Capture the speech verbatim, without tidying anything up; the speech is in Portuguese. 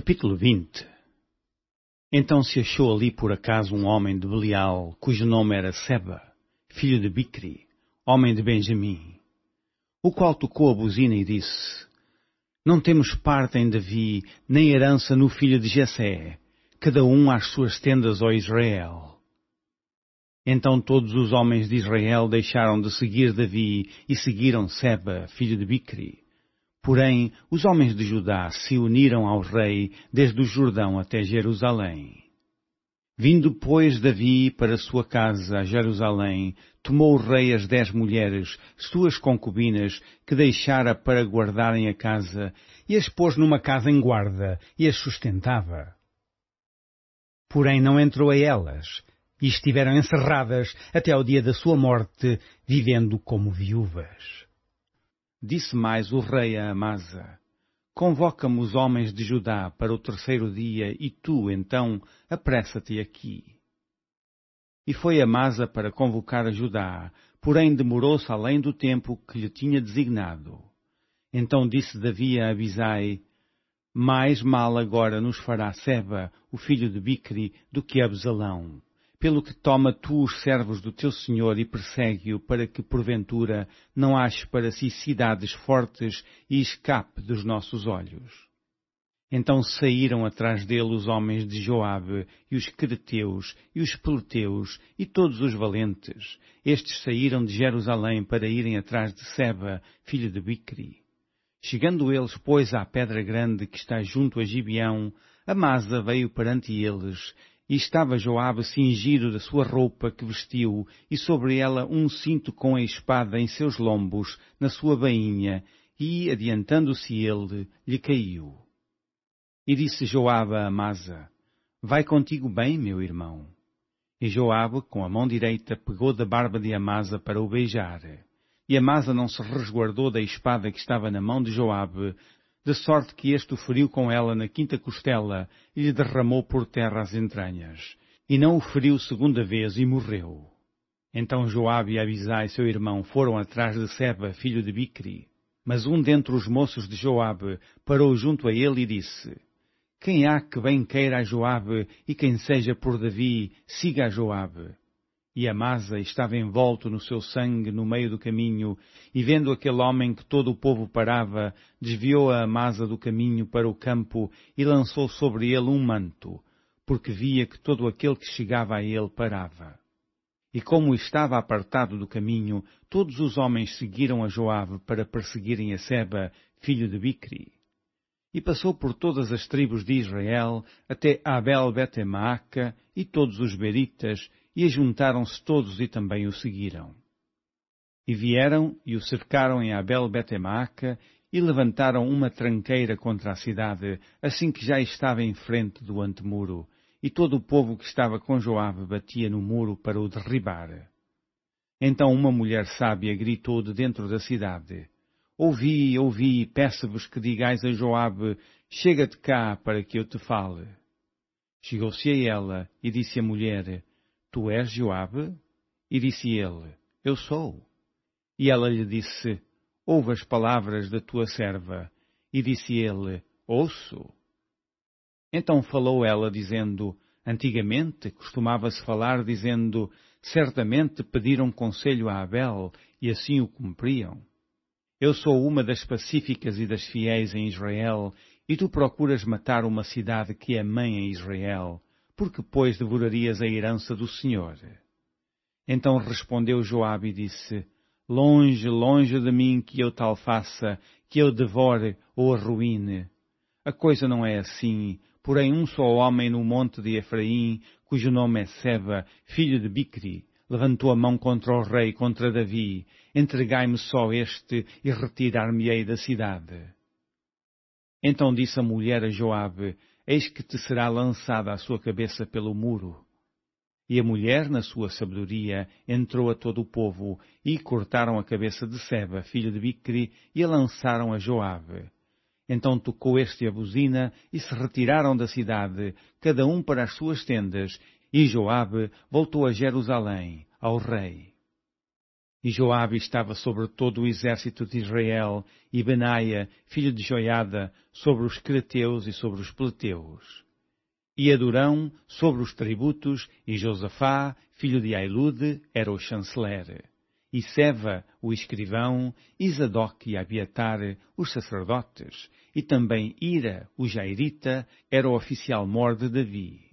Capítulo vinte. Então se achou ali por acaso um homem de Belial, cujo nome era Seba, filho de Bicri, homem de Benjamim, o qual tocou a buzina e disse: Não temos parte em Davi, nem herança no filho de Jessé, cada um às suas tendas, ó Israel. Então todos os homens de Israel deixaram de seguir Davi e seguiram Seba, filho de Bicri. Porém, os homens de Judá se uniram ao rei desde o Jordão até Jerusalém. Vindo, pois, Davi para sua casa a Jerusalém, tomou o rei as dez mulheres, suas concubinas, que deixara para guardarem a casa, e as pôs numa casa em guarda, e as sustentava. Porém não entrou a elas, e estiveram encerradas até ao dia da sua morte, vivendo como viúvas. Disse mais o rei a Amasa: Convoca-me os homens de Judá para o terceiro dia, e tu, então, apressa-te aqui. E foi Amasa para convocar a Judá, porém demorou-se além do tempo que lhe tinha designado. Então disse Davi a Abisai: Mais mal agora nos fará Seba, o filho de Bicri, do que Absalão. Pelo que toma tu os servos do teu senhor e persegue-o, para que, porventura, não ache para si cidades fortes e escape dos nossos olhos. Então saíram atrás dele os homens de Joabe, e os quereteus, e os peleteus, e todos os valentes. Estes saíram de Jerusalém para irem atrás de Seba, filho de Bicri. Chegando eles, pois, à pedra grande que está junto a Gibeão, Amasa veio perante eles, e estava Joabe cingido da sua roupa que vestiu, e sobre ela um cinto com a espada em seus lombos, na sua bainha, e, adiantando-se ele, lhe caiu. E disse Joabe a Amasa: Vai contigo bem, meu irmão. E Joabe, com a mão direita, pegou da barba de Amasa para o beijar. E Amasa não se resguardou da espada que estava na mão de Joabe, de sorte que este o feriu com ela na quinta costela e lhe derramou por terra as entranhas. E não o feriu segunda vez e morreu. Então Joabe e Abisai, seu irmão, foram atrás de Seba, filho de Bicri. Mas um dentre os moços de Joabe parou junto a ele e disse: Quem há que bem queira a Joabe e quem seja por Davi, siga a Joabe. E Amasa estava envolto no seu sangue no meio do caminho, e vendo aquele homem que todo o povo parava, desviou a Amasa do caminho para o campo e lançou sobre ele um manto, porque via que todo aquele que chegava a ele parava. E como estava apartado do caminho, todos os homens seguiram a Joabe para perseguirem a Seba, filho de Bicri. E passou por todas as tribos de Israel, até Abel-Betemaaca e todos os beritas, e ajuntaram-se todos e também o seguiram. E vieram e o cercaram em Abel-Betemaaca e levantaram uma tranqueira contra a cidade, assim que já estava em frente do antemuro, e todo o povo que estava com Joabe batia no muro para o derribar. Então uma mulher sábia gritou de dentro da cidade: Ouvi, ouvi, peço-vos que digais a Joabe: Chega-te cá para que eu te fale. Chegou-se a ela e disse a mulher: Tu és Joabe? E disse ele: Eu sou. E ela lhe disse: Ouve as palavras da tua serva. E disse ele: Ouço. Então falou ela, dizendo: Antigamente costumava-se falar, dizendo: Certamente pediram conselho a Abel, e assim o cumpriam. Eu sou uma das pacíficas e das fiéis em Israel, e tu procuras matar uma cidade que é mãe em Israel. Porque, pois, devorarias a herança do Senhor? Então respondeu Joabe e disse: Longe, longe de mim que eu tal faça, que eu devore ou arruíne. A coisa não é assim, porém um só homem no monte de Efraim, cujo nome é Seba, filho de Bicri, levantou a mão contra o rei, contra Davi. Entregai-me só este e retirar-me-ei da cidade. Então disse a mulher a Joabe: Eis que te será lançada a sua cabeça pelo muro. E a mulher, na sua sabedoria, entrou a todo o povo, e cortaram a cabeça de Seba, filho de Bicri, e a lançaram a Joabe. Então tocou este a buzina, e se retiraram da cidade, cada um para as suas tendas, e Joabe voltou a Jerusalém, ao rei. E Joabe estava sobre todo o exército de Israel, e Benaia, filho de Joiada, sobre os creteus e sobre os pleteus. E Adurão sobre os tributos, e Josafá, filho de Ailude, era o chanceler. E Seva, o escrivão, e Zadok e Abiatar, os sacerdotes, e também Ira, o jairita, era o oficial mor de Davi.